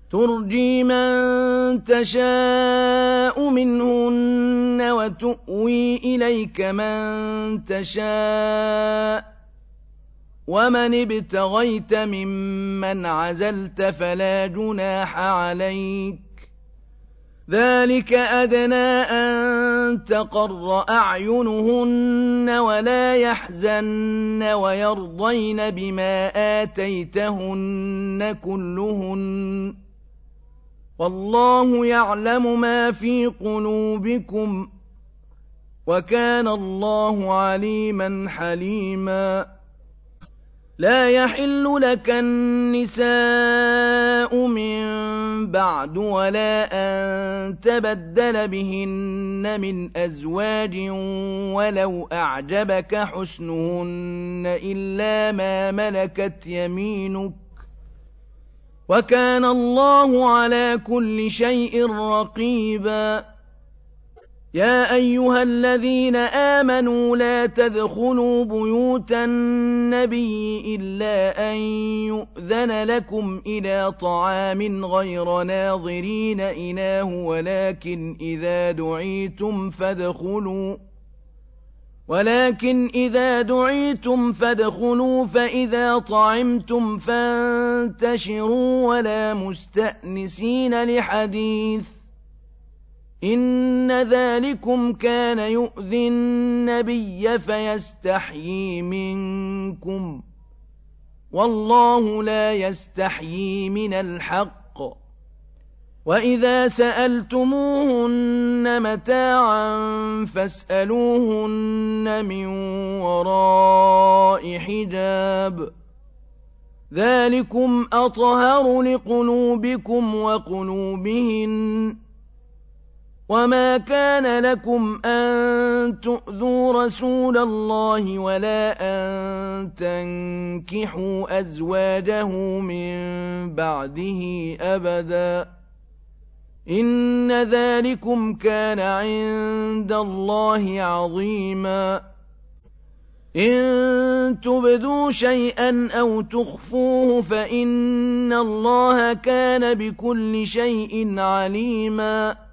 ترجي من تشاء منهن وتؤوي إليك من تشاء ومن ابتغيت ممن عزلت فلا جناح عليك ذلك أدنى أن تقر أعينهن ولا يحزن ويرضين بما آتيتهن كلهن والله يعلم ما في قلوبكم وكان الله عليما حليما لا يحل لك النساء من بعد ولا أن تبدل بهن من أزواج ولو أعجبك حسنهن إلا ما ملكت يمينك وكان الله على كل شيء رقيبا يا أيها الذين آمنوا لا تدخلوا بيوت النبي إلا أن يؤذن لكم إلى طعام غير ناظرين إناه ولكن إذا دعيتم فادخلوا فإذا طعمتم فانتشروا ولا مستأنسين لحديث إن ذلكم كان يؤذي النبي فيستحيي منكم والله لا يستحيي من الحق وإذا سألتموهن متاعا فاسألوهن من وراء حجاب ذلكم أطهر لقلوبكم وقلوبهن وما كان لكم أن تؤذوا رسول الله ولا أن تنكحوا أزواجه من بعده أبدا إن ذلكم كان عند الله عظيما إن تبدوا شيئا أو تخفوه فإن الله كان بكل شيء عليما